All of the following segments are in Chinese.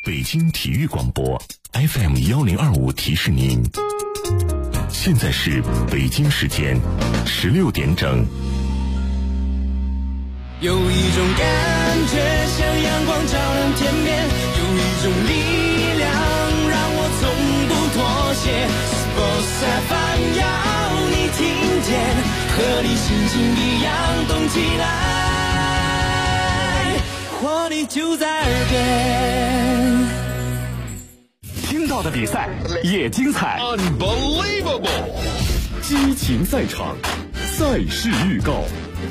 北京体育广播 FM1025提示您，现在是北京时间16点整。 有一种感觉像阳光照亮天边，有一种力量让我从不妥协。Sports FM 要你听见，和你心情一样动起来，活力就在耳边。 听到的比赛也精彩 Unbelievable 激情赛场，赛事预告。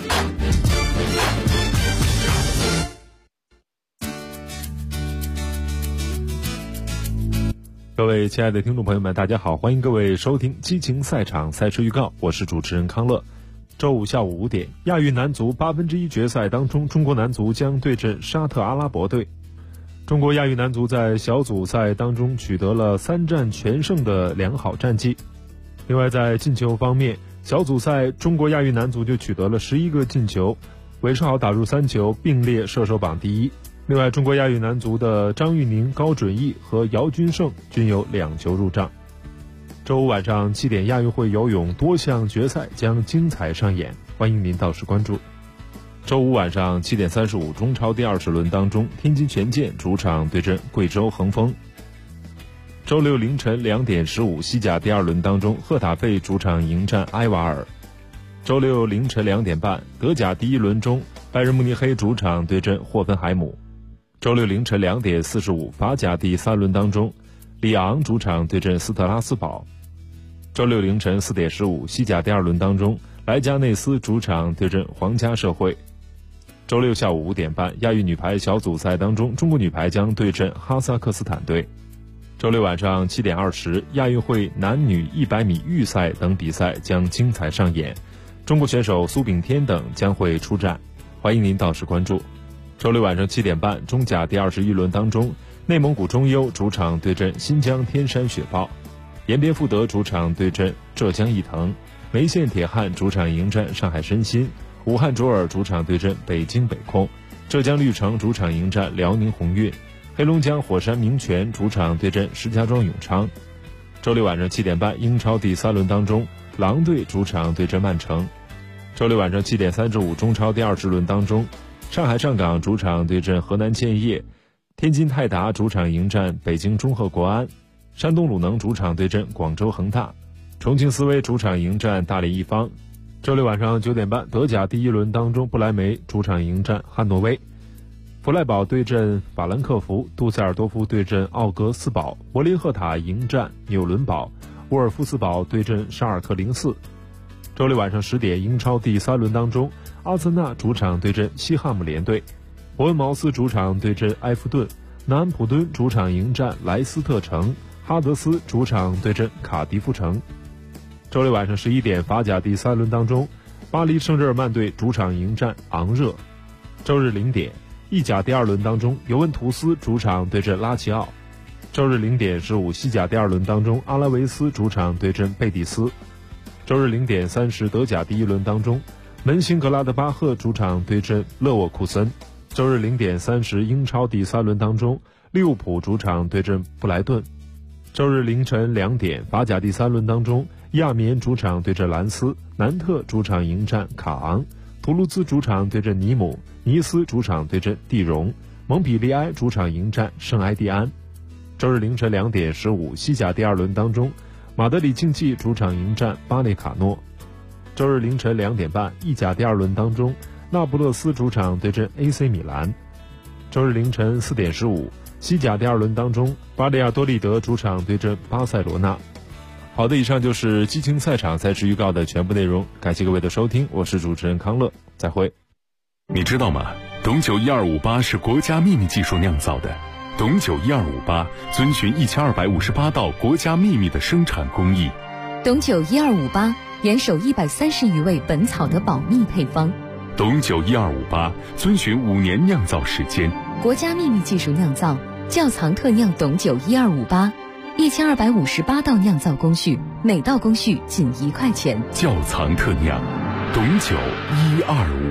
各位亲爱的听众朋友们，大家好，欢迎各位收听激情赛场赛事预告，我是主持人康乐。周五下午5点，亚运男足1/8决赛当中，中国男足将对阵沙特阿拉伯队。中国亚运男足在小组赛当中取得了3战全胜的良好战绩。另外在进球方面，小组赛中国亚运男足就取得了11个进球，韦世豪打入3球，并列射手榜第一。另外，中国亚运男足的张玉宁、高准翼和姚军胜均有2球入账。周五晚上7点，亚运会游泳多项决赛将精彩上演，欢迎您到时关注。周五晚上7点35，中超第20轮当中，天津权健主场对阵贵州恒丰。周六凌晨2点15，西甲第2轮当中，赫塔费主场迎战埃瓦尔。周六凌晨2点半，德甲第1轮中，拜仁慕尼黑主场对阵霍芬海姆。周六凌晨2点45，法甲第3轮当中，里昂主场对阵斯特拉斯堡。周六凌晨4点15，西甲第2轮当中，莱加内斯主场对阵皇家社会。周六下午5点半，亚运女排小组赛当中，中国女排将对阵哈萨克斯坦队。周六晚上7点20，亚运会男女100米预赛等比赛将精彩上演，中国选手苏炳添等将会出战，欢迎您到时关注。周六晚上7点半，中甲第21轮当中，内蒙古中优主场对阵新疆天山雪豹，延边富德主场对阵浙江毅腾，梅县铁汉主场迎战上海申鑫，武汉卓尔主场对阵北京北控，浙江绿城主场迎战辽宁宏运，黑龙江火山明泉主场对阵石家庄永昌。周六晚上7点半，英超第3轮当中，狼队主场对阵曼城。周六晚上7点35，中超第20轮当中，上海上港主场对阵河南建业，天津泰达主场迎战北京中赫国安，山东鲁能主场对阵广州恒大，重庆斯威主场迎战大连一方。周六晚上9点半，德甲第1轮当中，不莱梅主场迎战汉诺威，弗赖堡对阵法兰克福，杜塞尔多夫对阵奥格斯堡，柏林赫塔迎战纽伦堡，沃尔夫斯堡对阵沙尔克04。周六晚上10点，英超第3轮当中，阿森纳主场对阵西汉姆联队，伯恩茅斯主场对阵埃弗顿，南安普敦主场迎战莱斯特城，哈德斯主场对阵卡迪夫城。周六晚上11点，法甲第3轮当中，巴黎圣日耳曼队主场迎战昂热。周日0点，意甲第2轮当中，尤文图斯主场对阵拉齐奥。周日0点15，西甲第2轮当中，阿拉维斯主场对阵贝蒂斯。周日0点30，德甲第1轮当中，门兴格拉德巴赫主场对阵勒沃库森。周日0点30，英超第3轮当中，利物浦主场对阵布莱顿。周日凌晨2点，法甲第3轮当中，亚眠主场对阵兰斯，南特主场迎战卡昂，图卢兹主场对阵尼姆，尼斯主场对阵蒂荣，蒙彼利埃主场迎战圣埃蒂安。周日凌晨2点15，西甲第2轮当中，马德里竞技主场迎战巴内卡诺。周日凌晨2点半，意甲第2轮当中，那不勒斯主场对阵 AC 米兰。周日凌晨4点15，西甲第2轮当中，巴利亚多利德主场对阵巴塞罗那。好的，以上就是激情赛场赛事预告的全部内容，感谢各位的收听，我是主持人康乐，再会。 你知道吗？董酒1258是国家秘密技术酿造的，董酒1258遵循1258道国家秘密的生产工艺。 董酒1258严守130余位本草的保密配方。 董酒1258遵循5年酿造时间， 国家秘密技术酿造，窖藏特酿董酒1258，1258道酿造工序，每道工序仅1块钱。 窖藏特酿，董酒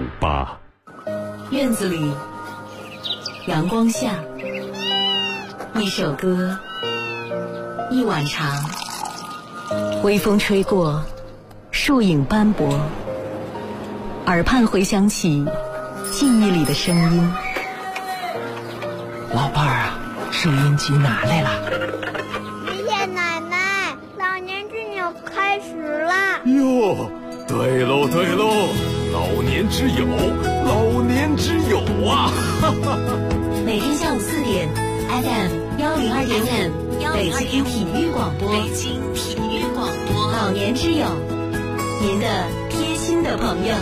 1258。 院子里，阳光下， 一首歌，一晚长，微风吹过，树影斑驳，耳畔回响起记忆里的声音。 老伴儿啊，收音机拿来了。 爷爷奶奶，老年之友开始啦！ 哟，对喽对喽，老年之友，老年之友啊！哈哈。 每天下午4点 FM102.5，北京体育广播，老年之友，您的贴心的朋友。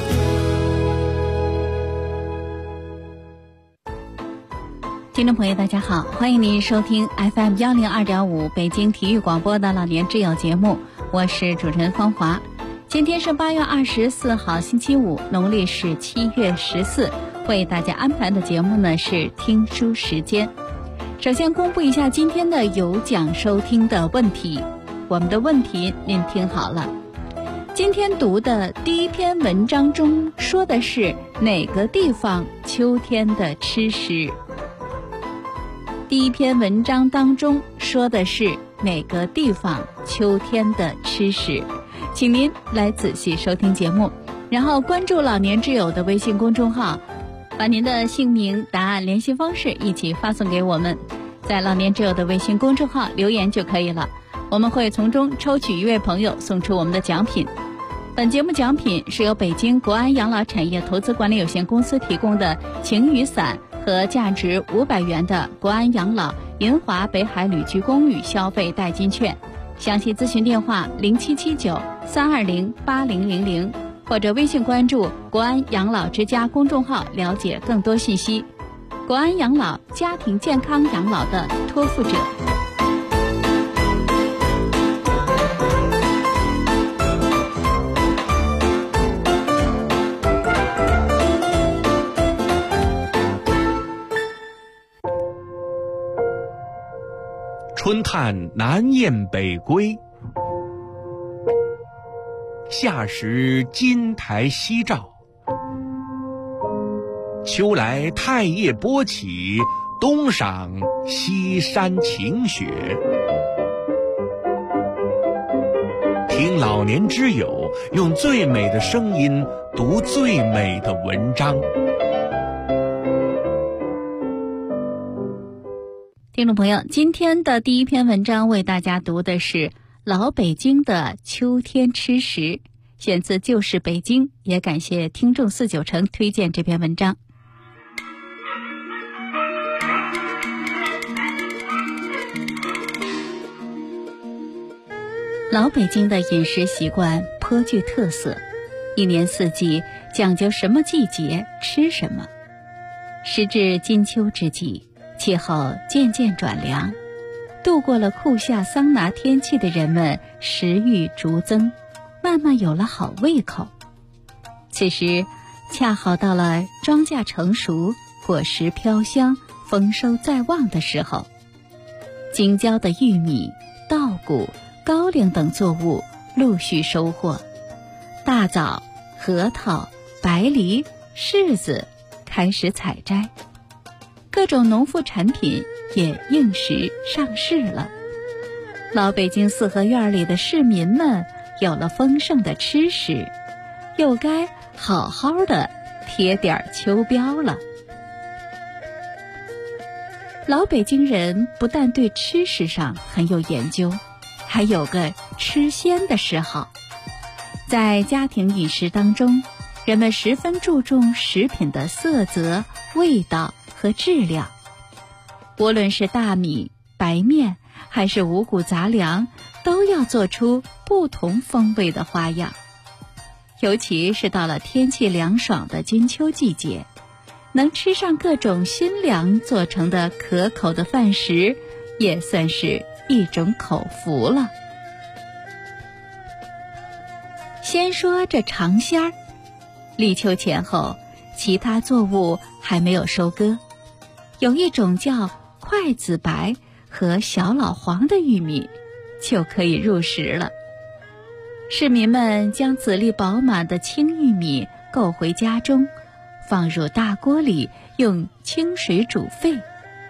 听众朋友大家好，欢迎您收听 FM102.5 北京体育广播的老年之友节目，我是主持人芳华。今天是8月24号星期五，农历是7月14，为大家安排的节目呢是听书时间。首先公布一下今天的有奖收听的问题，我们的问题您听好了。今天读的第一篇文章中说的是哪个地方秋天的吃食？第一篇文章当中说的是哪个地方秋天的吃食？请您来仔细收听节目，然后关注老年之友的微信公众号，把您的姓名、答案、联系方式一起发送给我们，在老年之友的微信公众号留言就可以了，我们会从中抽取一位朋友送出我们的奖品。本节目奖品是由北京国安养老产业投资管理有限公司提供的晴雨伞和价值500元的国安养老银华北海旅居公寓消费代金券。详细咨询电话0779-320-8000，或者微信关注国安养老之家公众号了解更多信息。国安养老，家庭健康养老的托付者。 春探南雁北归，夏时金台夕照，秋来太液波起，冬赏西山晴雪。听老年之友用最美的声音读最美的文章。 听众朋友，今天的第一篇文章为大家读的是老北京的秋天吃食，选自旧时北京，也感谢听众49成推荐这篇文章。老北京的饮食习惯颇具特色，一年四季讲究什么季节吃什么。时至金秋之际，气候渐渐转凉，度过了酷夏桑拿天气的人们食欲逐增，慢慢有了好胃口。此时恰好到了庄稼成熟，果实飘香，丰收在望的时候。京郊的玉米、稻谷、高粱等作物陆续收获，大枣、核桃、白梨、柿子开始采摘，各种农副产品也应时上市了。老北京四合院里的市民们有了丰盛的吃食，又该好好的贴点秋膘了。老北京人不但对吃食上很有研究，还有个吃鲜的嗜好。在家庭饮食当中，人们十分注重食品的色泽、味道和质量。无论是大米、白面还是五谷杂粮，都要做出不同风味的花样。尤其是到了天气凉爽的金秋季节，能吃上各种新粮做成的可口的饭食，也算是一种口福了。先说这尝鲜儿，立秋前后，其他作物还没有收割，有一种叫快紫白和小老黄的玉米就可以入食了。市民们将籽粒饱满的青玉米购回家中，放入大锅里用清水煮沸，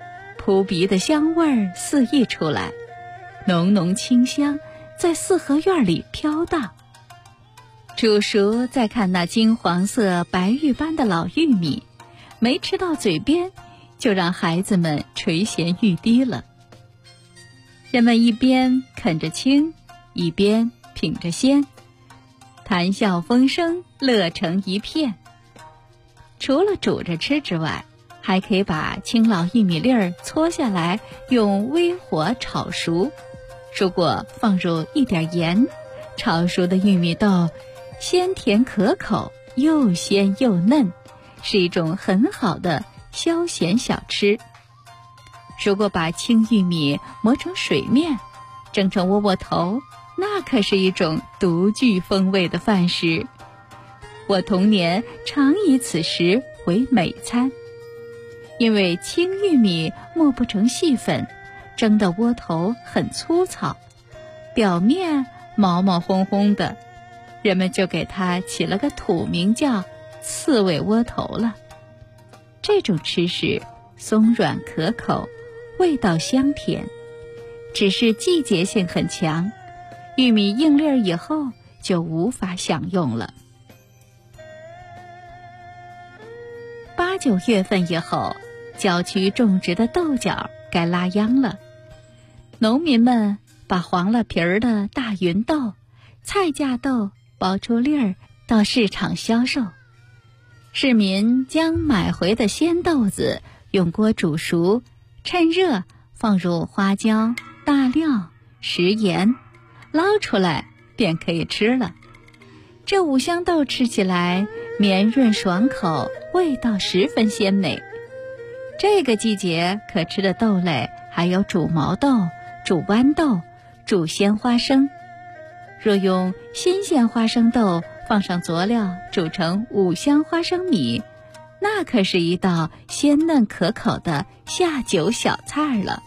扑鼻的香味儿四溢出来，浓浓清香在四合院里飘荡。煮熟再看那金黄色白玉般的老玉米，没吃到嘴边，就让孩子们垂涎欲滴了。人们一边啃着青，一边品着鲜，谈笑风生，乐成一片。除了煮着吃之外，还可以把青老玉米粒儿搓下来，用微火炒熟。如果放入一点盐，炒熟的玉米豆鲜甜可口，又鲜又嫩，是一种很好的消闲小吃。如果把青玉米磨成水面，蒸成窝窝头，那可是一种独具风味的饭食。我童年常以此食为美餐。因为青玉米磨不成细粉，蒸的窝头很粗糙，表面毛毛烘烘的，人们就给它起了个土名叫刺猬窝头了。这种吃食松软可口，味道香甜，只是季节性很强，玉米硬粒儿以后就无法享用了。8、9月份以后，郊区种植的豆角该拉秧了。农民们把黄了皮儿的大芸豆、菜价豆剥出粒儿到市场销售。市民将买回的鲜豆子用锅煮熟，趁热放入花椒、大料、食盐，捞出来便可以吃了。这五香豆吃起来绵润爽口，味道十分鲜美。这个季节可吃的豆类还有煮毛豆、煮豌豆、煮鲜花生。若用新鲜花生豆放上佐料煮成五香花生米，那可是一道鲜嫩可口的下酒小菜了。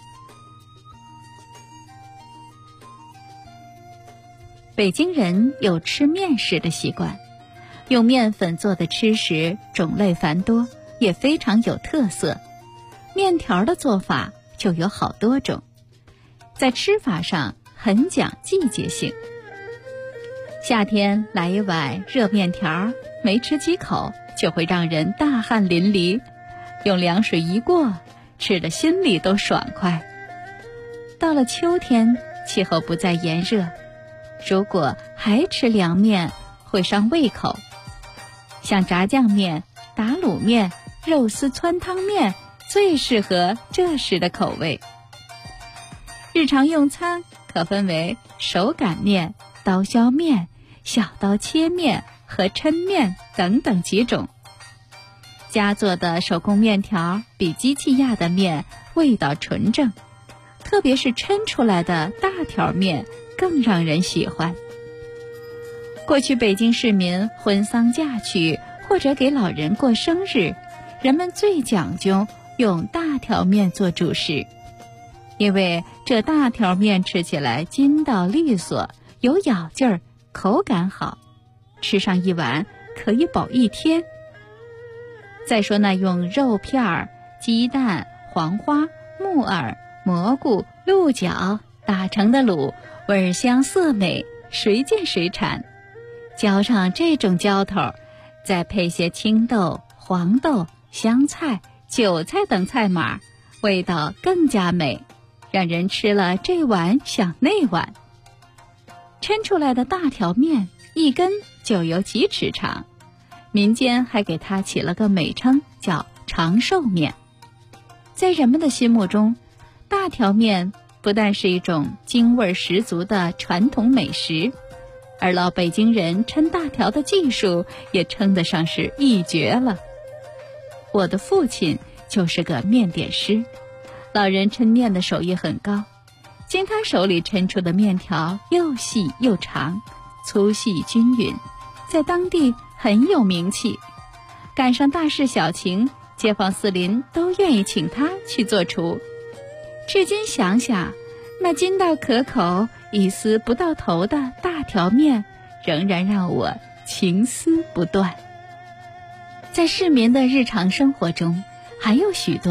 北京人有吃面食的习惯，用面粉做的吃食种类繁多，也非常有特色。面条的做法就有好多种，在吃法上很讲季节性。夏天来一碗热面条，没吃几口就会让人大汗淋漓，用凉水一过，吃得心里都爽快。到了秋天，气候不再炎热，如果还吃凉面，会伤胃口。像炸酱面、打卤面、肉丝汆汤面最适合这时的口味。日常用餐可分为手擀面、刀削面、小刀切面和抻面等等几种。家做的手工面条比机器压的面味道纯正，特别是抻出来的大条面更让人喜欢。过去北京市民婚丧嫁娶或者给老人过生日，人们最讲究用大条面做主食，因为这大条面吃起来筋道利索，有咬劲儿，口感好，吃上一碗可以饱一天。再说那用肉片、鸡蛋、黄花、木耳、蘑菇、鹿角打成的卤，味香色美，谁见谁馋。浇上这种浇头，再配些青豆、黄豆、香菜、韭菜等菜码，味道更加美，让人吃了这碗想那碗。抻出来的大条面一根就有几尺长，民间还给它起了个美称叫长寿面。在人们的心目中，大条面不但是一种京味十足的传统美食，而老北京人抻大条的技术也称得上是一绝了。我的父亲就是个面点师，老人抻面的手艺很高，经他手里抻出的面条又细又长，粗细均匀，在当地很有名气。赶上大事小情，街坊四邻都愿意请他去做厨。至今想想，那筋道可口、一丝不到头的大条面，仍然让我情思不断。在市民的日常生活中，还有许多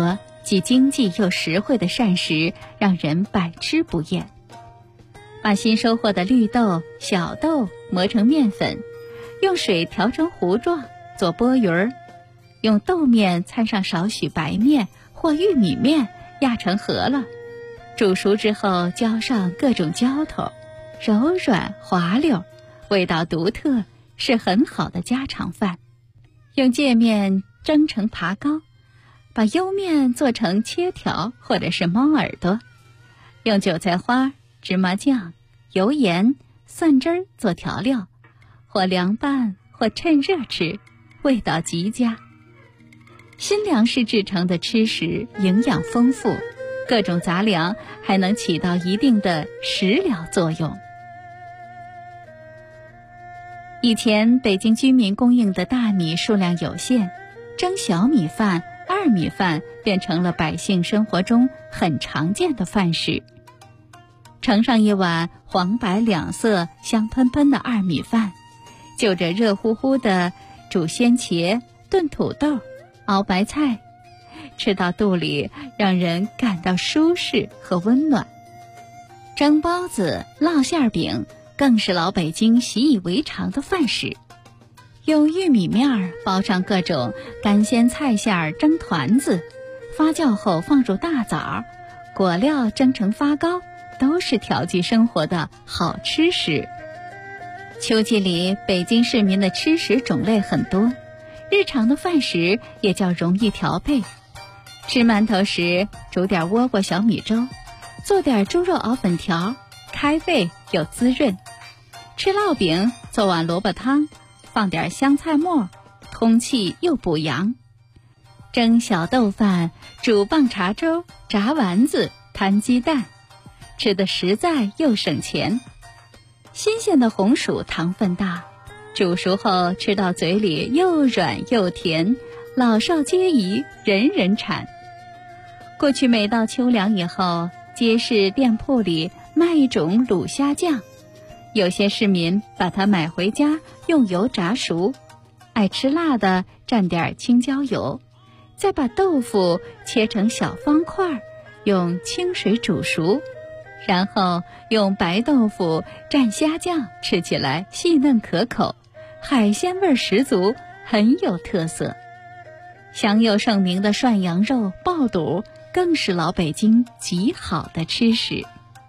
既经济又实惠的膳食，让人百吃不厌。把新收获的绿豆、小豆磨成面粉，用水调成糊状做钵盂儿，用豆面掺上少许白面或玉米面压成饸饹，煮熟之后浇上各种浇头，柔软滑溜，味道独特，是很好的家常饭。用芥面蒸成爬糕，把优面做成切条或者是猫耳朵，用韭菜花、芝麻酱、油盐、蒜汁儿做调料，或凉拌或趁热吃，味道极佳。新粮食制成的吃食营养丰富，各种杂粮还能起到一定的食疗作用。以前北京居民供应的大米数量有限，蒸小米饭、二米饭变成了百姓生活中很常见的饭食。盛上一碗黄白两色、香喷喷的二米饭，就着热乎乎的煮鲜茄、炖土豆、熬白菜，吃到肚里让人感到舒适和温暖。蒸包子、烙馅饼更是老北京习以为常的饭食。用玉米面包上各种干鲜菜馅蒸团子，发酵后放入大枣，果料蒸成发糕，都是调剂生活的好吃食。秋季里北京市民的吃食种类很多，日常的饭食也较容易调配。吃馒头时煮点窝窝小米粥，做点猪肉熬粉条，开胃又滋润。吃烙饼做碗萝卜汤，放点香菜末，通气又补阳。蒸小豆饭，煮棒碴粥，炸丸子，摊鸡蛋，吃得实在又省钱。新鲜的红薯糖分大，煮熟后吃到嘴里又软又甜，老少皆宜，人人馋。过去每到秋凉以后，街市店铺里卖一种卤虾酱，有些市民把它买回家用油炸熟，爱吃辣的蘸点青椒油，再把豆腐切成小方块，用清水煮熟，然后用白豆腐蘸虾酱，吃起来细嫩可口，海鲜味十足，很有特色。享有盛名的涮羊肉、爆肚更是老北京极好的吃食。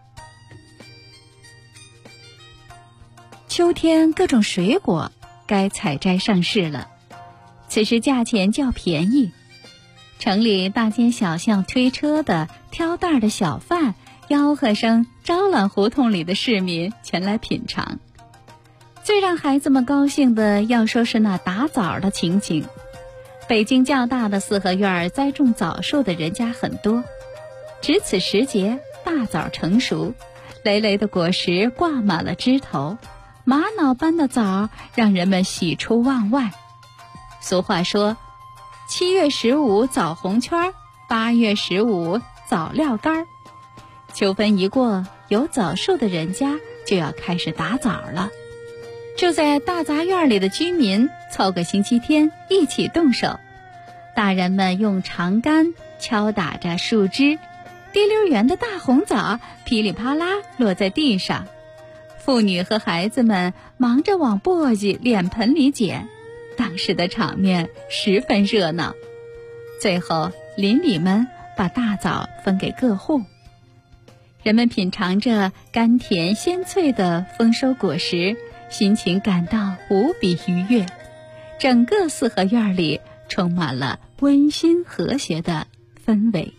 秋天各种水果该采摘上市了，此时价钱较便宜。城里大街小巷推车的、挑担的小贩吆喝声招揽胡同里的市民前来品尝。最让孩子们高兴的要说是那打枣的情景。北京较大的四合院栽种枣树的人家很多，值此时节，大枣成熟，累累的果实挂满了枝头，玛瑙般的枣让人们喜出望外。俗话说，7月15枣红圈，8月15枣料干。秋分一过，有枣树的人家就要开始打枣了。住在大杂院里的居民凑个星期天一起动手，大人们用长杆敲打着树枝，滴溜圆的大红枣噼里啪啦落在地上，妇女和孩子们忙着往簸箕、脸盆里捡，当时的场面十分热闹。最后邻里们把大枣分给各户，人们品尝着甘甜鲜脆的丰收果实，心情感到无比愉悦，整个四合院里充满了温馨和谐的氛围。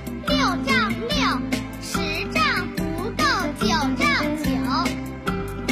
9丈9，10丈不够9丈9。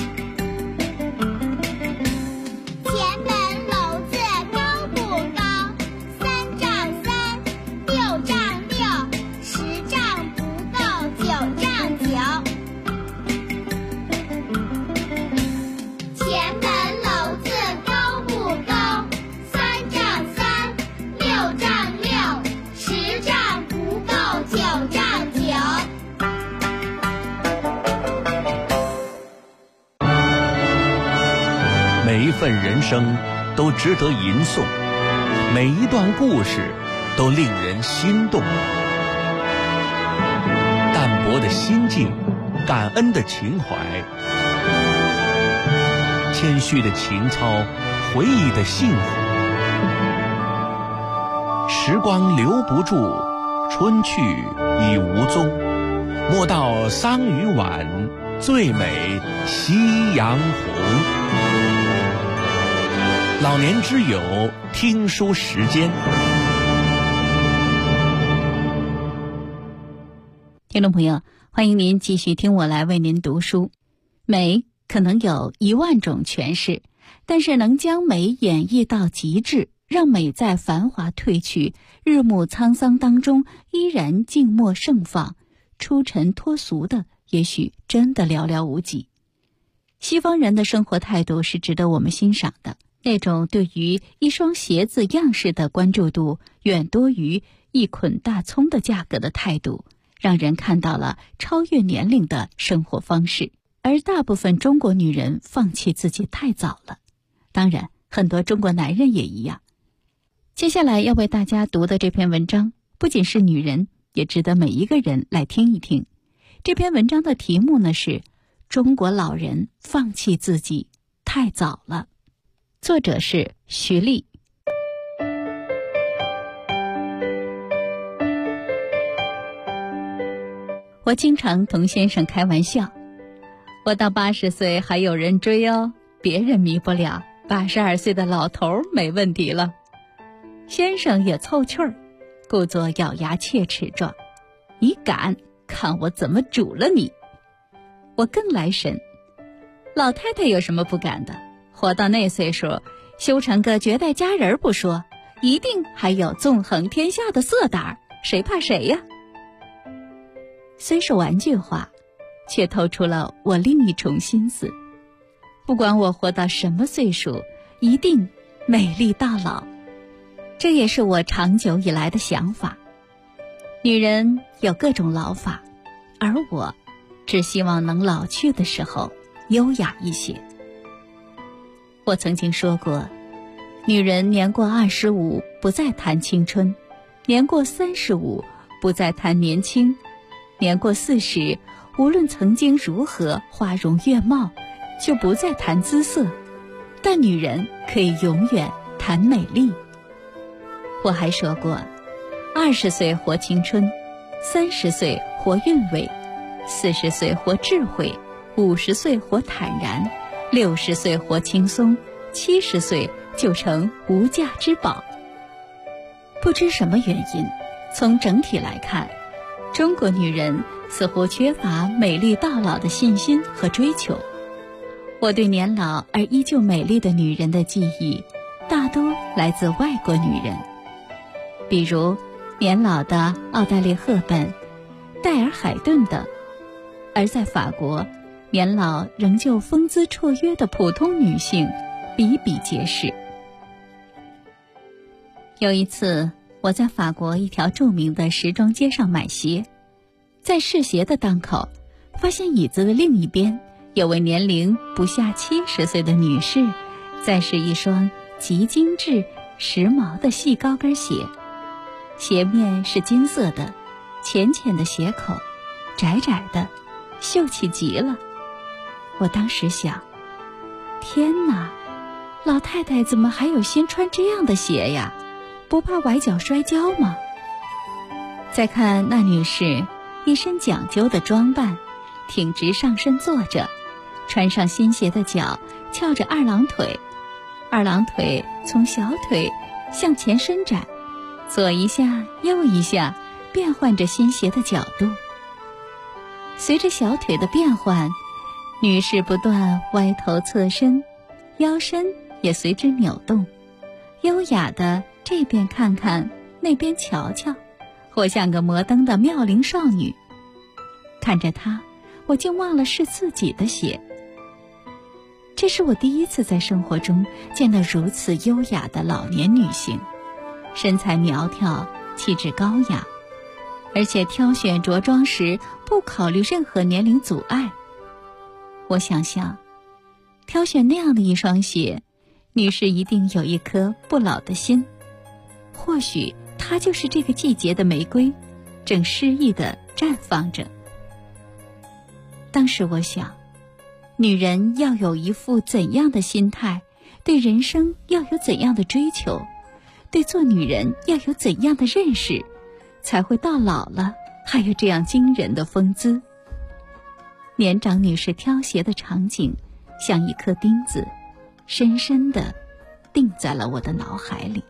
每一份人生都值得吟诵，每一段故事都令人心动。淡泊的心境，感恩的情怀，谦虚的情操，回忆的幸福。时光留不住，春去已无踪，莫道桑榆晚，最美夕阳红。老年之友听书时间。 听众朋友，欢迎您继续听我来为您读书。美可能有10000种诠释，但是能将美演绎到极致，让美在繁华褪去、日暮沧桑当中依然静默盛放、出尘脱俗的，也许真的寥寥无几。西方人的生活态度是值得我们欣赏的，那种对于一双鞋子样式的关注度远多于一捆大葱的价格的态度，让人看到了超越年龄的生活方式。而大部分中国女人放弃自己太早了，当然很多中国男人也一样。接下来要为大家读的这篇文章不仅是女人，也值得每一个人来听一听。这篇文章的题目呢是中国老人放弃自己太早了，作者是徐丽。我经常同先生开玩笑，我到80岁还有人追哦，别人迷不了，82岁的老头没问题了。先生也凑趣儿，故作咬牙切齿状，你敢，看我怎么煮了你。我更来神，老太太有什么不敢的？活到那岁数，修成个绝代佳人不说，一定还有纵横天下的色胆，谁怕谁呀？虽是玩句话，却透出了我另一重心思。不管我活到什么岁数，一定美丽到老。这也是我长久以来的想法。女人有各种老法，而我只希望能老去的时候优雅一些。我曾经说过，女人年过25不再谈青春，年过35不再谈年轻，年过40无论曾经如何花容月貌，就不再谈姿色，但女人可以永远谈美丽。我还说过，20岁活青春，30岁活韵味，40岁活智慧，50岁活坦然，60岁活轻松，70岁就成无价之宝。不知什么原因，从整体来看，中国女人似乎缺乏美丽到老的信心和追求。我对年老而依旧美丽的女人的记忆，大多来自外国女人，比如年老的奥黛丽·赫本、戴尔·海顿等。而在法国，年老仍旧风姿绰约的普通女性比比皆是。有一次，我在法国一条著名的时装街上买鞋，在试鞋的当口，发现椅子的另一边有位年龄不下70岁的女士，在试一双极精致时髦的细高跟鞋。鞋面是金色的，浅浅的鞋口，窄窄的，秀气极了。我当时想，天哪，老太太怎么还有心穿这样的鞋呀？不怕崴脚摔跤吗？再看那女士一身讲究的装扮，挺直上身坐着，穿上新鞋的脚翘着二郎腿，二郎腿从小腿向前伸展，左一下右一下，变换着新鞋的角度。随着小腿的变换，女士不断歪头侧身，腰身也随之扭动，优雅的这边看看那边瞧瞧，活像个摩登的妙龄少女。看着她，我竟忘了是自己的鞋。这是我第一次在生活中见到如此优雅的老年女性，身材苗条，气质高雅，而且挑选着装时不考虑任何年龄阻碍。我想象， 挑选那样的一双鞋，女士一定有一颗不老的心。或许它就是这个季节的玫瑰，正诗意地绽放着。当时我想，女人要有一副怎样的心态，对人生要有怎样的追求，对做女人要有怎样的认识，才会到老了还有这样惊人的风姿。年长女士挑鞋的场景，像一颗钉子，深深地钉在了我的脑海里。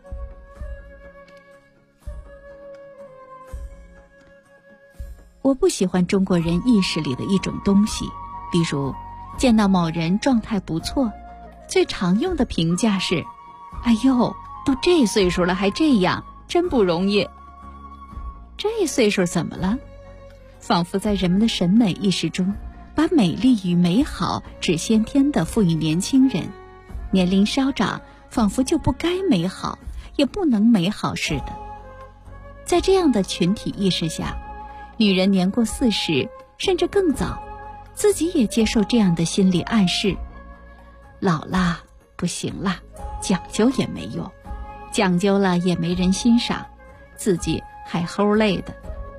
我不喜欢中国人意识里的一种东西，比如见到某人状态不错，最常用的评价是：哎呦，都这岁数了还这样，真不容易。这岁数怎么了？仿佛在人们的审美意识中，把美丽与美好只先天地赋予年轻人，年龄稍长，仿佛就不该美好，也不能美好似的。在这样的群体意识下，女人年过40，甚至更早，自己也接受这样的心理暗示：老啦，不行啦，讲究也没用，讲究了也没人欣赏，自己还齁累的。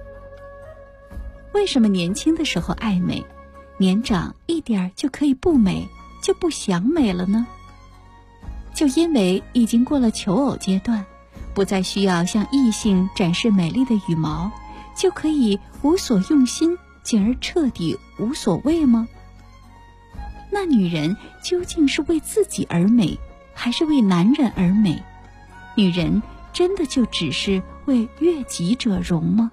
为什么年轻的时候爱美，年长一点就可以不美，就不想美了呢？就因为已经过了求偶阶段，不再需要向异性展示美丽的羽毛，就可以无所用心，进而彻底无所谓吗？那女人究竟是为自己而美，还是为男人而美？女人真的就只是为悦己者容吗？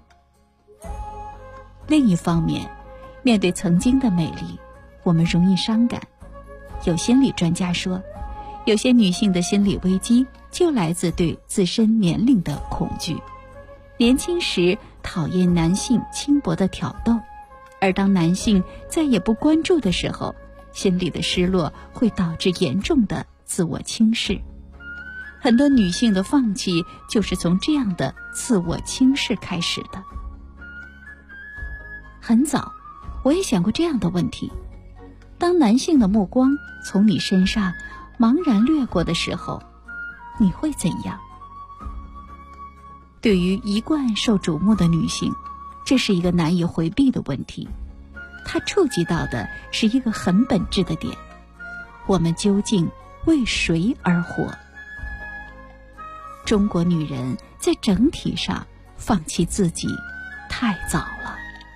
另一方面，面对曾经的美丽，我们容易伤感。有心理专家说，有些女性的心理危机就来自对自身年龄的恐惧。年轻时讨厌男性轻薄的挑逗，而当男性再也不关注的时候，心里的失落会导致严重的自我轻视。很多女性的放弃就是从这样的自我轻视开始的。很早，我也想过这样的问题：当男性的目光从你身上茫然掠过的时候，你会怎样？对于一贯受瞩目的女性，这是一个难以回避的问题。它触及到的是一个很本质的点：我们究竟为谁而活？中国女人在整体上放弃自己太早了。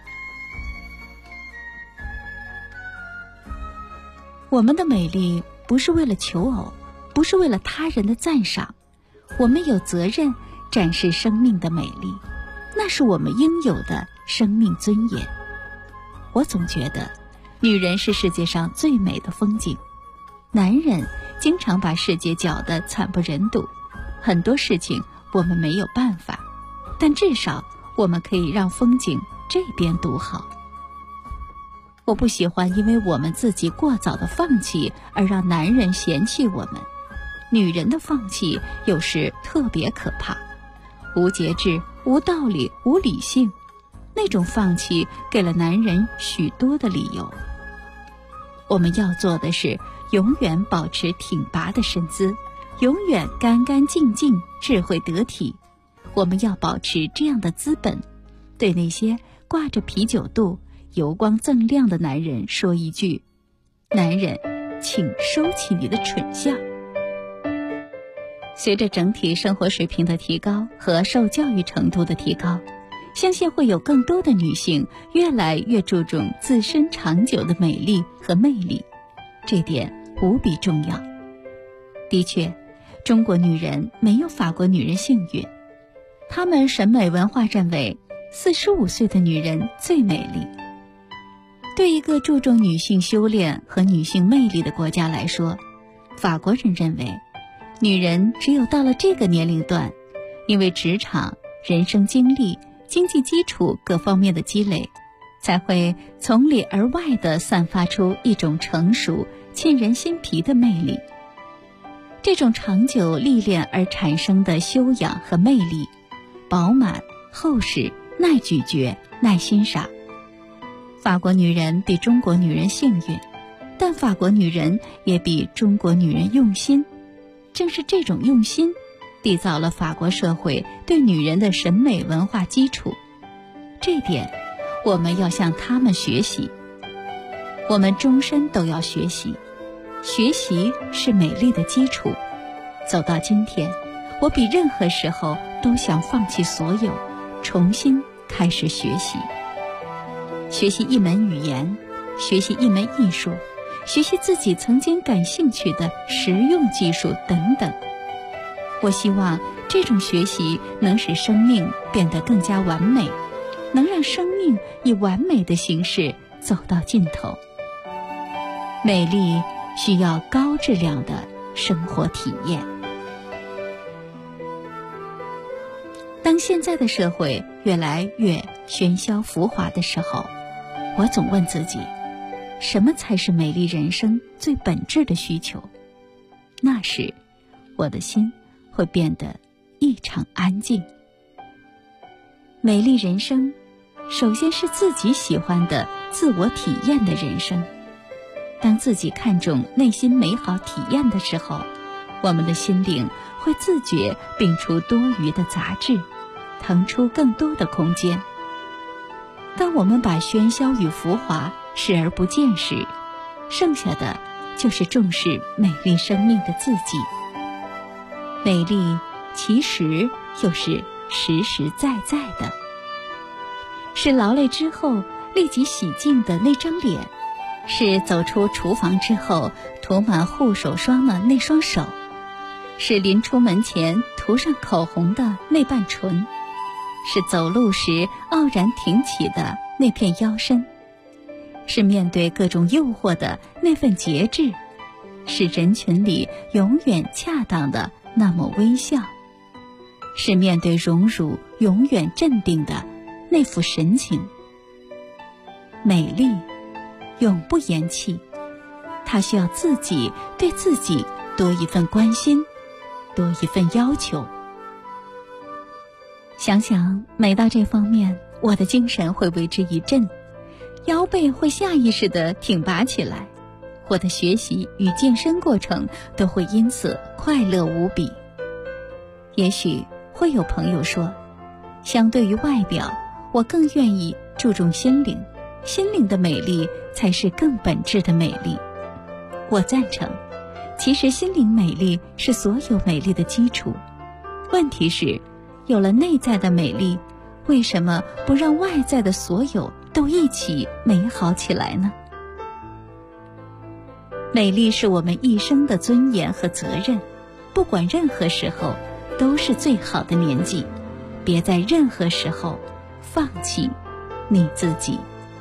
我们的美丽不是为了求偶，不是为了他人的赞赏，我们有责任展示生命的美丽，那是我们应有的生命尊严。我总觉得，女人是世界上最美的风景，男人经常把世界搅得惨不忍睹，很多事情我们没有办法，但至少我们可以让风景这边独好。我不喜欢因为我们自己过早的放弃而让男人嫌弃我们。女人的放弃有时特别可怕，无节制、无道理、无理性，那种放弃给了男人许多的理由。我们要做的是永远保持挺拔的身姿，永远干干净净、智慧得体。我们要保持这样的资本，对那些挂着啤酒肚、油光锃亮的男人说一句：男人，请收起你的蠢相。随着整体生活水平的提高和受教育程度的提高，相信会有更多的女性越来越注重自身长久的美丽和魅力，这点无比重要。的确，中国女人没有法国女人幸运，她们审美文化认为45岁的女人最美丽。对一个注重女性修炼和女性魅力的国家来说，法国人认为女人只有到了这个年龄段，因为职场、人生经历、经济基础各方面的积累，才会从里而外地散发出一种成熟、沁人心脾的魅力。这种长久历练而产生的修养和魅力，饱满、厚实、耐咀嚼、耐欣赏。法国女人比中国女人幸运， 但法国女人也比中国女人用心。正是这种用心，缔造了法国社会对女人的审美文化基础。这点，我们要向她们学习。我们终身都要学习，学习是美丽的基础。走到今天，我比任何时候都想放弃所有，重新开始学习。学习一门语言，学习一门艺术，学习自己曾经感兴趣的实用技术等等。我希望这种学习能使生命变得更加完美，能让生命以完美的形式走到尽头。美丽需要高质量的生活体验。当现在的社会越来越喧嚣浮华的时候，我总问自己，什么才是美丽人生最本质的需求？那时，我的心会变得异常安静。美丽人生，首先是自己喜欢的自我体验的人生。当自己看重内心美好体验的时候，我们的心灵会自觉摒除多余的杂质，腾出更多的空间。当我们把喧嚣与浮华视而不见时，剩下的就是重视美丽生命的自己。美丽其实又是实实在在的，是劳累之后立即洗净的那张脸，是走出厨房之后涂满护手霜的那双手，是临出门前涂上口红的那瓣唇，是走路时傲然挺起的那片腰身，是面对各种诱惑的那份节制，是人群里永远恰当的那抹微笑，是面对荣辱永远镇定的那副神情。美丽永不言弃，它需要自己对自己多一份关心，多一份要求。想想每到这方面，我的精神会为之一振，腰背会下意识地挺拔起来，我的学习与健身过程都会因此快乐无比。也许会有朋友说，相对于外表，我更愿意注重心灵，心灵的美丽才是更本质的美丽。我赞成，其实心灵美丽是所有美丽的基础。问题是，有了内在的美丽，为什么不让外在的所有都一起美好起来呢？美丽是我们一生的尊严和责任，不管任何时候都是最好的年纪，别在任何时候放弃你自己。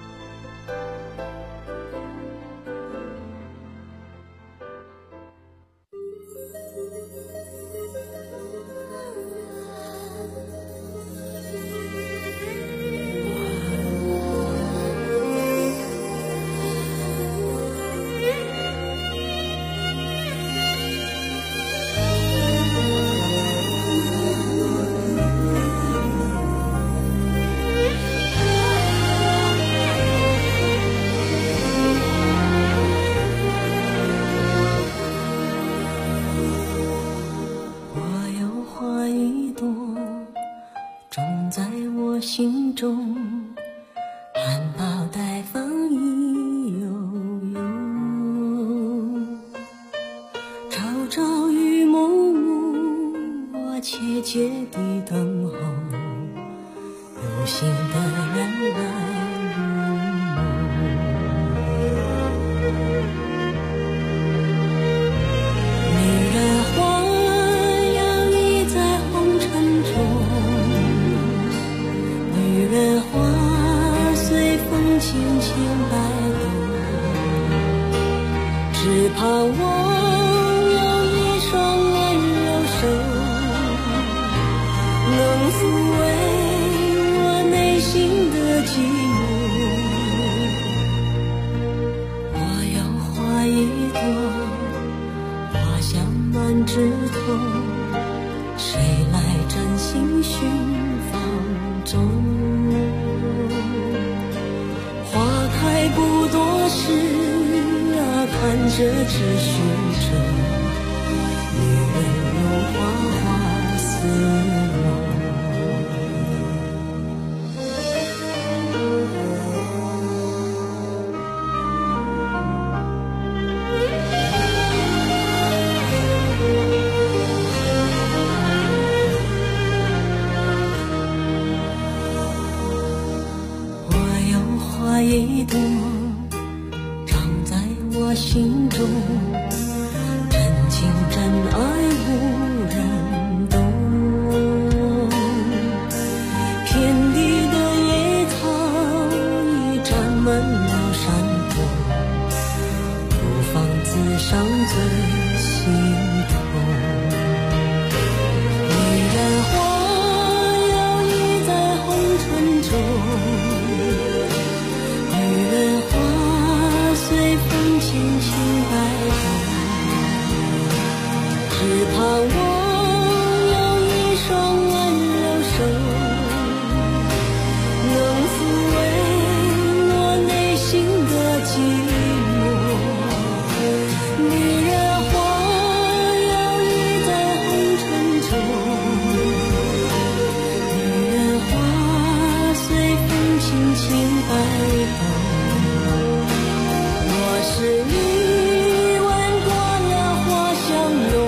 心中含苞待放意悠悠，朝朝与暮暮，我切切地等候，有心的人来入梦。女人花摇曳在红尘中，女人花随风轻轻摆动，只盼望有一双温柔手，能抚慰我内心的寂寞。我要花一朵，花香满枝头，谁来占星寻芳踪？花开不多时啊， 看着只寻着女人如花花似梦。一朵长在我心中，真情真爱无人懂。遍地的野草已占满了山坡，不妨自赏最心痛。女人花摇曳在红尘中，随风轻轻摆动，只盼望有一双温柔手，能抚慰我内心的寂寞。女人花摇曳在红尘中，女人花随风轻轻摆动。是你闻过了花香浓，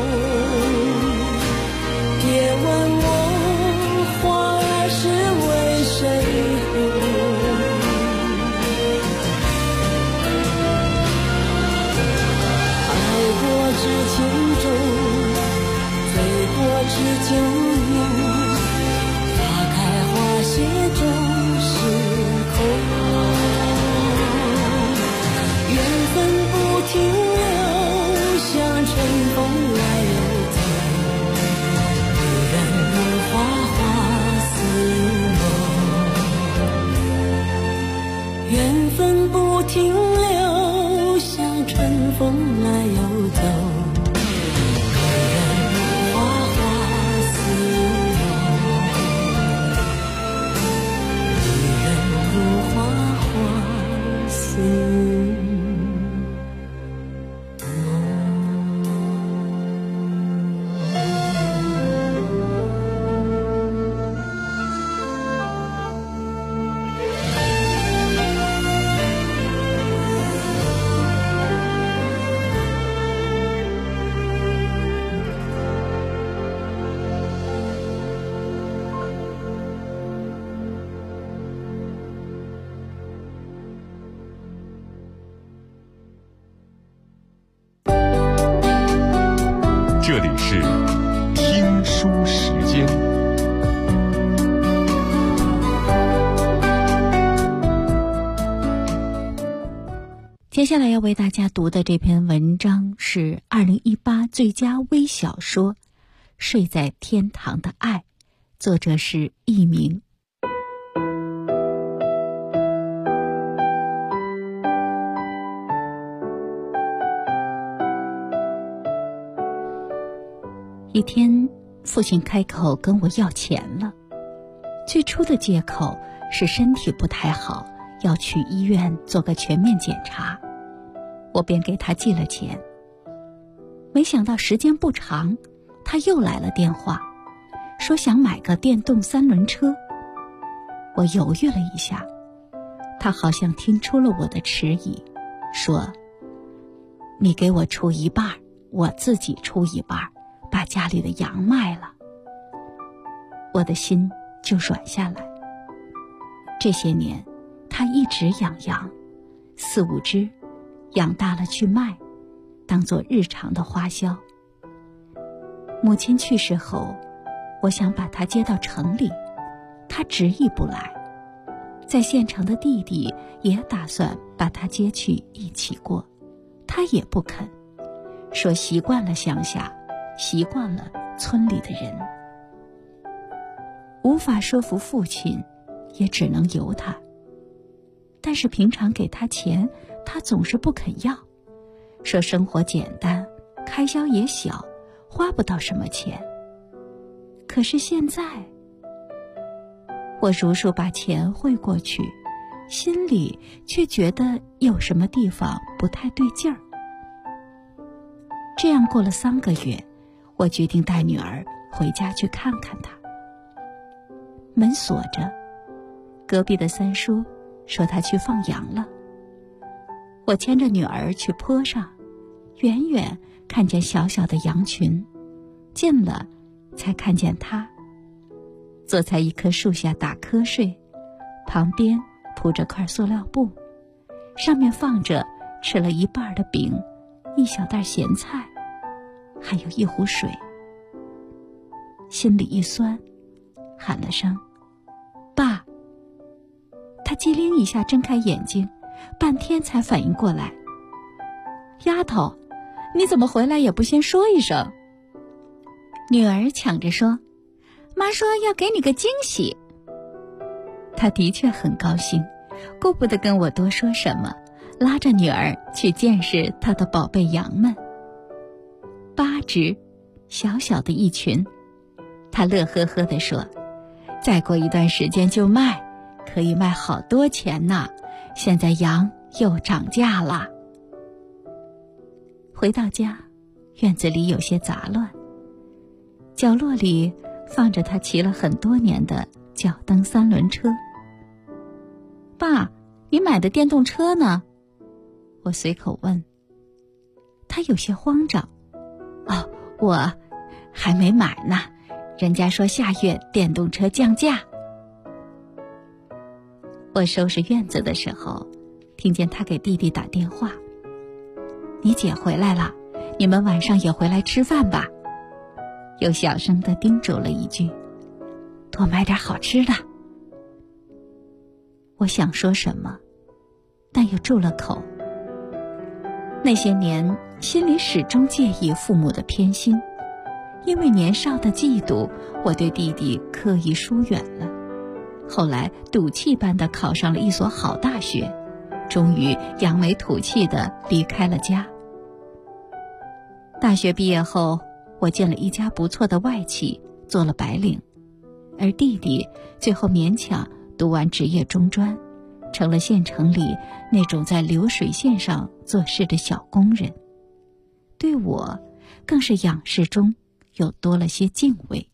别问我花儿是为谁红。爱过知情重，醉过知酒浓，花开花谢终是空。停留，像春风来又走，女人如花花似梦。缘分不停留，像春风来又走，女人如花花似梦，女人如花花似梦。 这里是听书时间。 接下来要为大家读的这篇文章是2018最佳微小说《睡在天堂的爱》，作者是佚名。一天，父亲开口跟我要钱了。最初的借口是身体不太好，要去医院做个全面检查，我便给他寄了钱。没想到时间不长，他又来了电话，说想买个电动3轮车。我犹豫了一下，他好像听出了我的迟疑，说：“你给我出一半，我自己出一半，把家里的羊卖了。”我的心就软下来。这些年他一直养羊，4、5只，养大了去卖，当作日常的花销。母亲去世后，我想把他接到城里，他执意不来。在县城的弟弟也打算把他接去一起过，他也不肯，说习惯了乡下，习惯了村里的人。无法说服父亲，也只能由他。但是平常给他钱，他总是不肯要，说生活简单，开销也小，花不到什么钱。可是现在，我如数把钱汇过去，心里却觉得有什么地方不太对劲儿。 这样过了3个月，我决定带女儿回家去看看她。门锁着，隔壁的三叔说他去放羊了。我牵着女儿去坡上，远远看见小小的羊群，近了才看见他坐在一棵树下打瞌睡，旁边铺着块塑料布，上面放着吃了一半的饼，一小袋咸菜，还有一壶水。心里一酸，喊了声爸。他机灵一下睁开眼睛，半天才反应过来。丫头，你怎么回来也不先说一声？女儿抢着说，妈说要给你个惊喜。她的确很高兴，顾不得跟我多说什么，拉着女儿去见识她的宝贝羊们。8只，小小的一群。她乐呵呵地说，再过一段时间就卖，可以卖好多钱呢，现在羊又涨价了。回到家，院子里有些杂乱，角落里放着他骑了很多年的脚蹬3轮车。爸，你买的电动车呢？我随口问。他有些慌张，我还没买呢，人家说下月电动车降价。我收拾院子的时候，听见他给弟弟打电话，你姐回来了，你们晚上也回来吃饭吧。又小声地叮嘱了一句，多买点好吃的。我想说什么，但又住了口。那些年心里始终介意父母的偏心，因为年少的嫉妒，我对弟弟刻意疏远了。后来赌气般的考上了一所好大学，终于扬眉吐气的离开了家。大学毕业后，我进了一家不错的外企，做了白领，而弟弟最后勉强读完职业中专，成了县城里那种在流水线上做事的小工人。对我更是仰视中又多了些敬畏。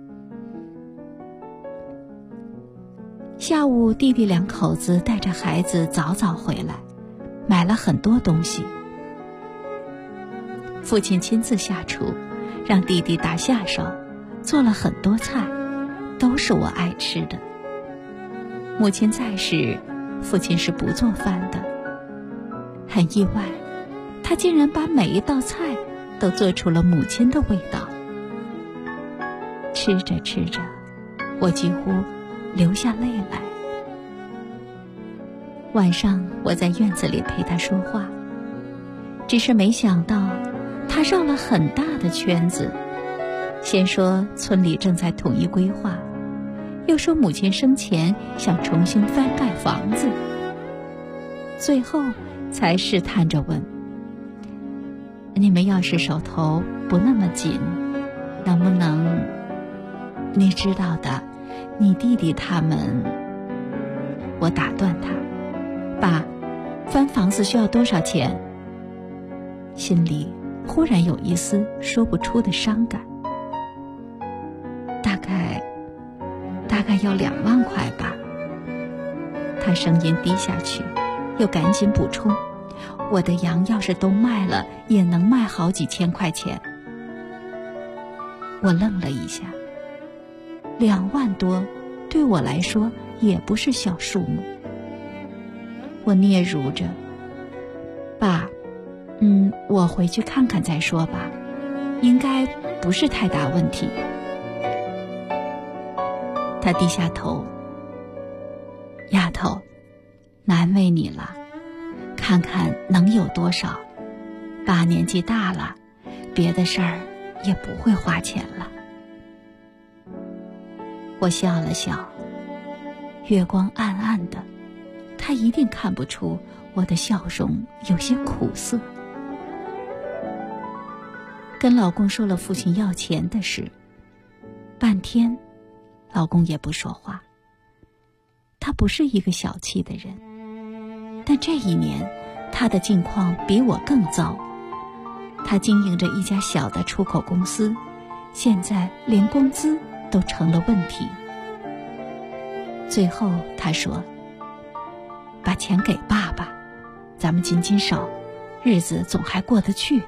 下午弟弟2口子带着孩子早早回来，买了很多东西。父亲亲自下厨，让弟弟打下手，做了很多菜，都是我爱吃的。母亲在时，父亲是不做饭的。很意外，他竟然把每一道菜都做出了母亲的味道。吃着吃着，我几乎流下泪来。晚上我在院子里陪他说话，只是没想到他绕了很大的圈子，先说村里正在统一规划，又说母亲生前想重新翻盖房子，最后才试探着问，你们要是手头不那么紧，能不能，你知道的，你弟弟他们。我打断他，爸，翻房子需要多少钱？心里忽然有一丝说不出的伤感。大概要2万块吧。他声音低下去，又赶紧补充，我的羊要是都卖了，也能卖好几千块钱。我愣了一下，2万多对我来说也不是小数目。我嗫嚅着，爸，我回去看看再说吧，应该不是太大问题。他低下头，丫头，难为你了，看看能有多少。爸年纪大了，别的事儿也不会花钱了。我笑了笑，月光暗暗的，他一定看不出我的笑容有些苦涩。跟老公说了父亲要钱的事，半天老公也不说话。他不是一个小气的人，但这一年他的境况比我更糟。 他经营着一家小的出口公司，现在连工资都成了问题。最后他说，把钱给爸爸，咱们紧紧手，日子总还过得去。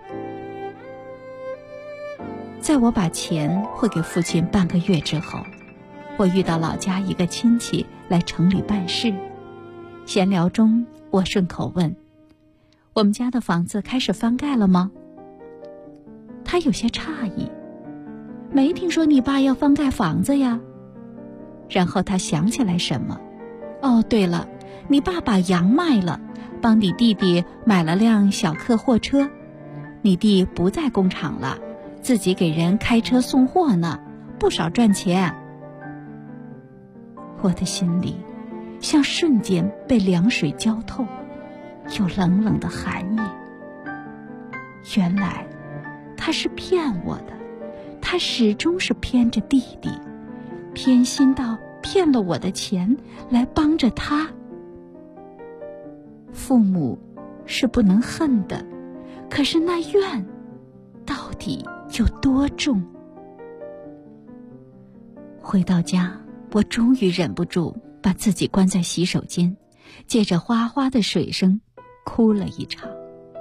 在我把钱汇给父亲半个月之后，我遇到老家一个亲戚来城里办事。闲聊中，我顺口问，我们家的房子开始翻盖了吗？他有些诧异，没听说你爸要翻盖房子呀。然后他想起来什么，哦，对了，你爸把羊卖了，帮你弟弟买了辆小客货车，你弟不在工厂了，自己给人开车送货呢，不少赚钱。我的心里像瞬间被凉水浇透，有冷冷的寒意。原来他是骗我的，他始终是偏着弟弟，偏心到骗了我的钱来帮着他。父母是不能恨的，可是那怨到底有多重？回到家，我终于忍不住把自己关在洗手间，借着哗哗的水声哭了一场。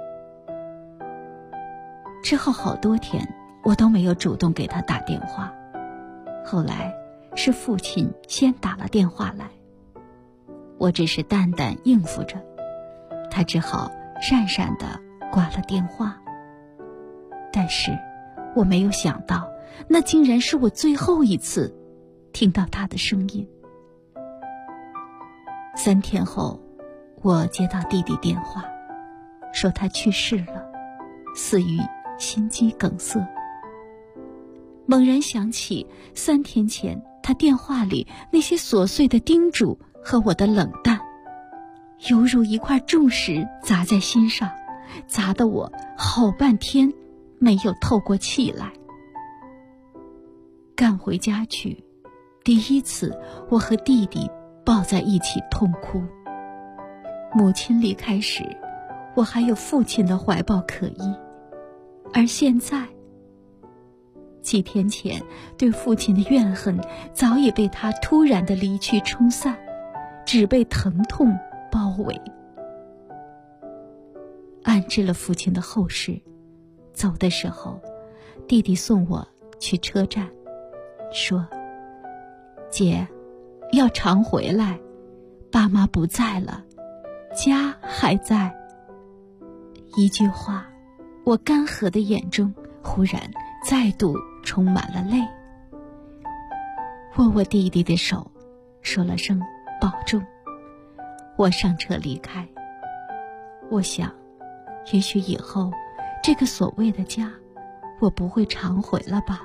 之后好多天我都没有主动给他打电话，后来是父亲先打了电话来，我只是淡淡应付着，他只好讪讪地挂了电话。但是我没有想到，那竟然是我最后一次听到他的声音。3天后，我接到弟弟电话，说他去世了，死于心肌梗塞。猛然想起3天前他电话里那些琐碎的叮嘱和我的冷淡，犹如一块重石砸在心上，砸得我好半天没有透过气来。赶回家去，第一次我和弟弟抱在一起痛哭。母亲离开时，我还有父亲的怀抱可依，而现在，几天前对父亲的怨恨早已被他突然的离去冲散，只被疼痛包围。安置了父亲的后事，走的时候，弟弟送我去车站，说，姐，要常回来，爸妈不在了，家还在。一句话，我干涸的眼中忽然再度充满了泪。握握弟弟的手，说了声保重。我上车离开。我想，也许以后这个所谓的家，我不会常回了吧。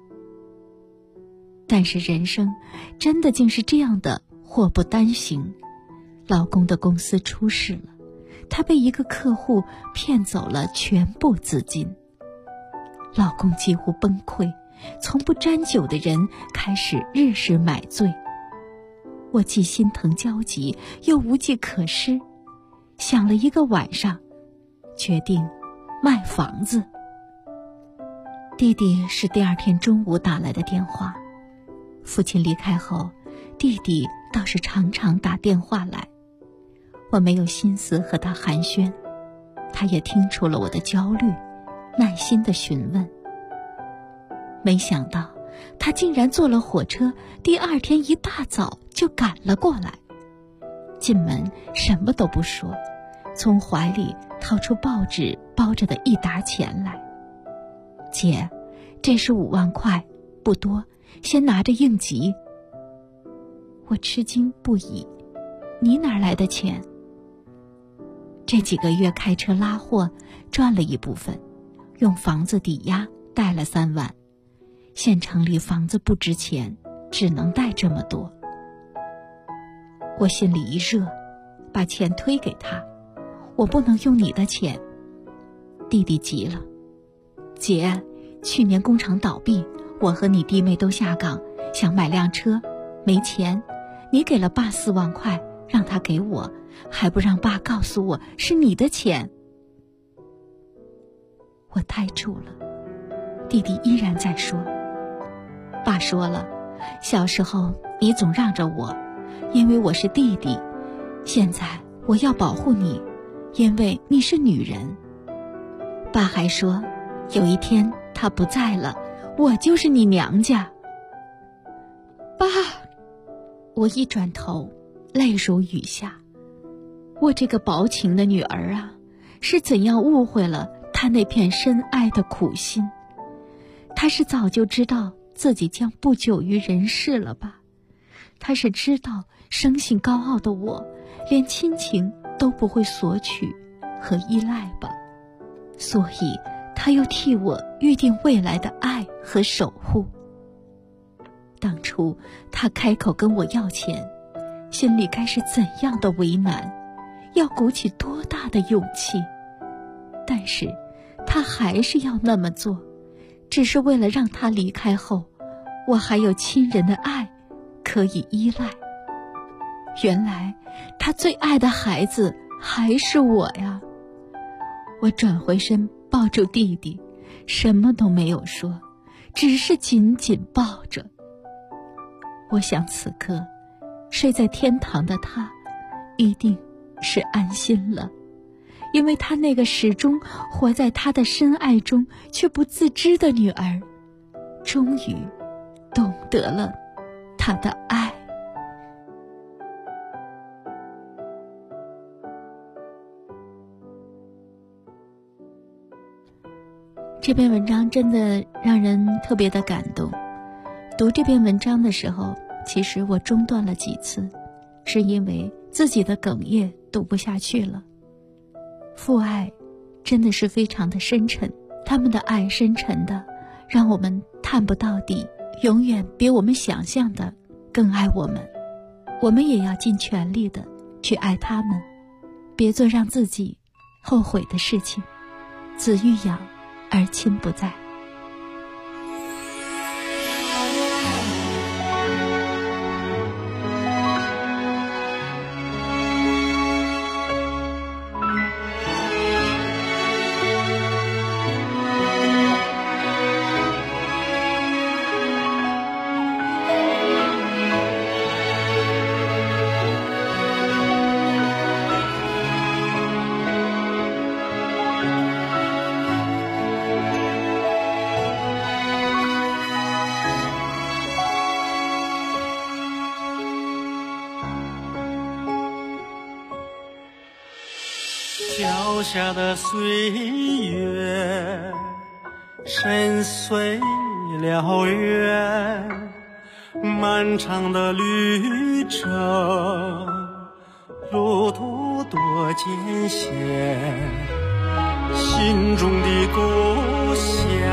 但是人生真的竟是这样的祸不单行。老公的公司出事了，他被一个客户骗走了全部资金。老公几乎崩溃，从不沾酒的人开始日食买醉。我既心疼焦急，又无计可施，想了一个晚上，决定卖房子。弟弟是第2天中午打来的电话。父亲离开后，弟弟倒是常常打电话来。我没有心思和他寒暄，他也听出了我的焦虑，耐心地询问。没想到他竟然坐了火车，第2天一大早就赶了过来。进门什么都不说，从怀里掏出报纸包着的一沓钱来。姐，这是5万块，不多，先拿着应急。我吃惊不已，你哪来的钱？这几个月开车拉货赚了一部分，用房子抵押贷了3万，县城里房子不值钱，只能贷这么多。我心里一热，把钱推给他，我不能用你的钱。弟弟急了，姐，去年工厂倒闭，我和你弟妹都下岗，想买辆车，没钱，你给了爸4万块，让他给我，还不让爸告诉我是你的钱。 我呆住了。弟弟依然在说：爸说了，小时候你总让着我，因为我是弟弟，现在我要保护你，因为你是女人。爸还说，有一天他不在了，我就是你娘家。爸，我一转头，泪如雨下。我这个薄情的女儿啊，是怎样误会了他那片深爱的苦心？他是早就知道自己将不久于人世了吧？他是知道生性高傲的我，连亲情都不会索取和依赖吧？所以他又替我预定未来的爱和守护。当初他开口跟我要钱，心里该是怎样的为难，要鼓起多大的勇气。但是他还是要那么做，只是为了让他离开后，我还有亲人的爱可以依赖。原来他最爱的孩子还是我呀。我转回身抱住弟弟，什么都没有说，只是紧紧抱着。我想此刻睡在天堂的他一定是安心了，因为他那个始终活在他的深爱中却不自知的女儿，终于懂得了他的爱。这篇文章真的让人特别的感动。读这篇文章的时候，其实我中断了几次，是因为自己的哽咽读不下去了。父爱真的是非常的深沉，他们的爱深沉的让我们探不到底，永远比我们想象的更爱我们。我们也要尽全力的去爱他们，别做让自己后悔的事情。子欲养而亲不在。 脚下的岁月深邃辽远，漫长的旅程路途多艰险，心中的故乡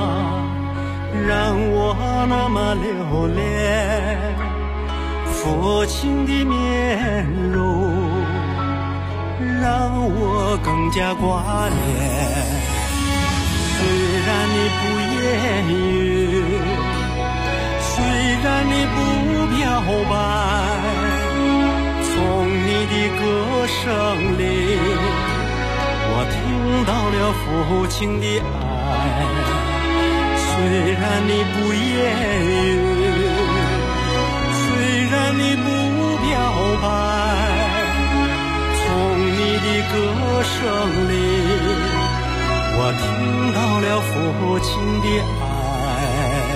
让我那么留恋，父亲的面容让我更加挂念。虽然你不言语，虽然你不表白，从你的歌声里我听到了父亲的爱。虽然你不言语，虽然你不表白，从你的歌声里我听到了父亲的爱。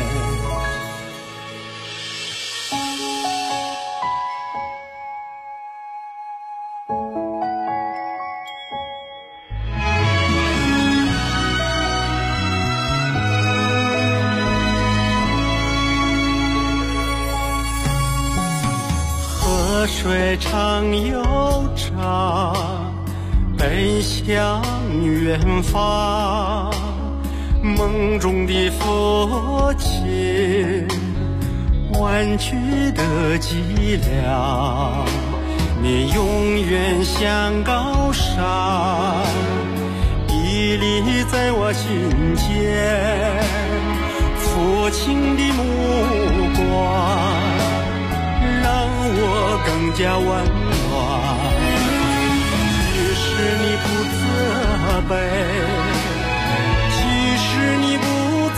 河水长又长，奔向远方，梦中的父亲弯曲的脊梁，你永远像高山屹立在我心间。父亲的目光让我更加温暖，即使你不责备，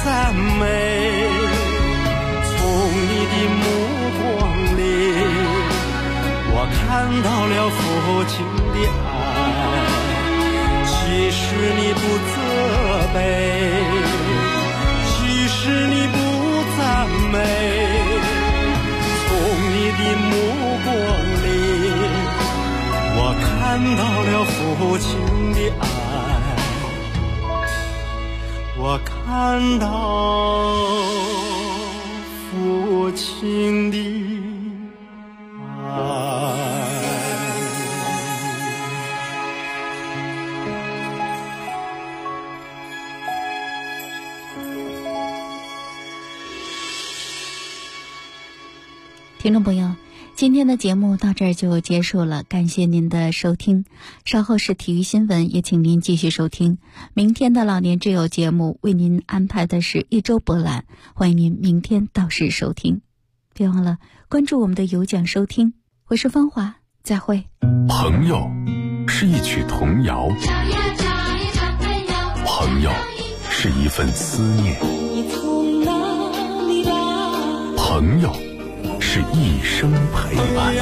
赞美，从你的目光里，我看到了父亲的爱。即使你不责备，即使你不赞美，从你的目光里，我看到了父亲的爱，我看到父亲的爱。 听众朋友，今天的节目到这儿就结束了，感谢您的收听。稍后是体育新闻，也请您继续收听。明天的老年之友节目为您安排的是一周博览，欢迎您明天到时收听。别忘了关注我们的有奖收听。我是芳华，再会。 朋友是一曲童谣，朋友是一份思念，朋友是一生陪伴。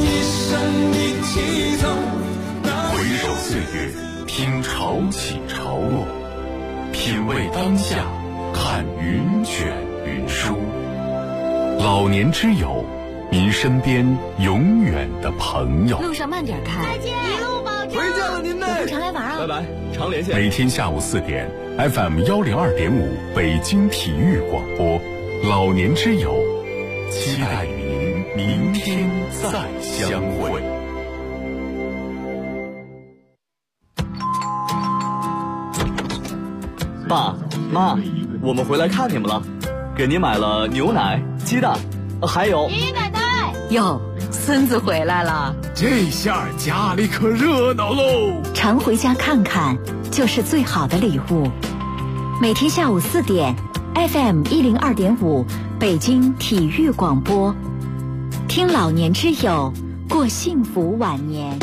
回首岁月，听潮起潮落，品味当下，看云卷云舒。老年之友，您身边永远的朋友。 路上慢点开， 再见，一路保重。 回见了您嘞， 常来玩啊！ 拜拜，常连线。 每天下午4点 ，FM 102.5北京体育广播，老年之友，期待您明天再相会。 爸妈，我们回来看你们了，给您买了牛奶、鸡蛋，还有爷爷奶奶。 哟，孙子回来了， 这下家里可热闹喽！ 常回家看看，就是最好的礼物。每天下午4点 ，FM 102.5北京体育广播，听老年之友，过幸福晚年。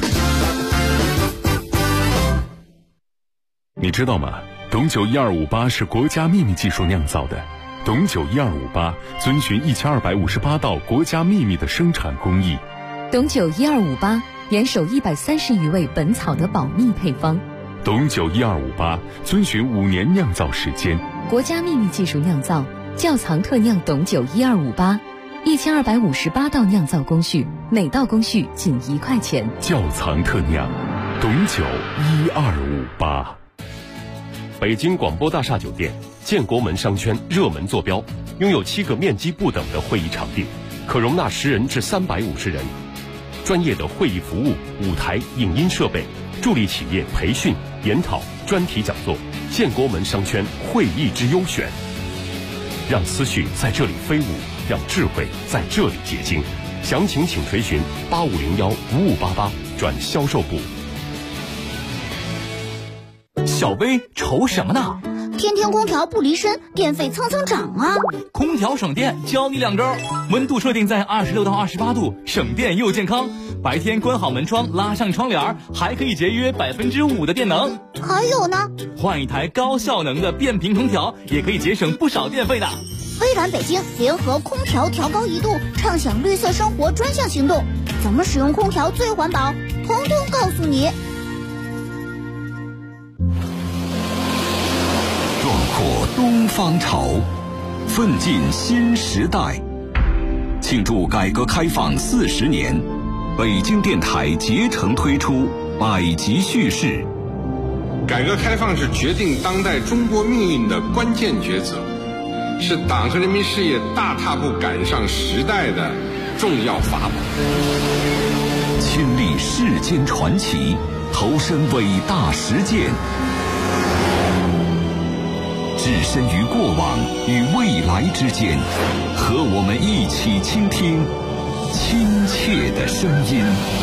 你知道吗？董酒12588是国家秘密技术酿造的。董酒12588遵循1258道国家秘密的生产工艺。 董酒1258严守130余味本草的保密配方。 董酒12588遵循5年酿造时间， 国家秘密技术酿造，窖藏特酿董酒1258，1258道酿造工序，每道工序仅1块钱。 窖藏特酿，董酒1258。 北京广播大厦酒店建国门商圈热门坐标，拥有7个面积不等的会议场地，可容纳10人至350人。专业的会议服务、舞台、影音设备，助力企业培训、研讨、专题讲座。建国门商圈会议之优选，让思绪在这里飞舞，让智慧在这里结晶。详情请垂询85015588转销售部。 小薇愁什么呢？ 天天空调不离身，电费蹭蹭涨啊！ 空调省电，教你2招：温度设定在26到28度，省电又健康。白天关好门窗，拉上窗帘，还可以节约5%的电能。 还有呢， 换一台高效能的变频空调，也可以节省不少电费的。 微软北京联合空调调高1度，畅享绿色生活专项行动，怎么使用空调最环保，统统告诉你。 壮阔东方潮，奋进新时代。庆祝改革开放40年，北京电台竭诚推出百集叙事。 改革开放是决定当代中国命运的关键抉择，是党和人民事业大踏步赶上时代的重要法宝。 亲历世间传奇，投身伟大实践，置身于过往与未来之间，和我们一起倾听亲切的声音。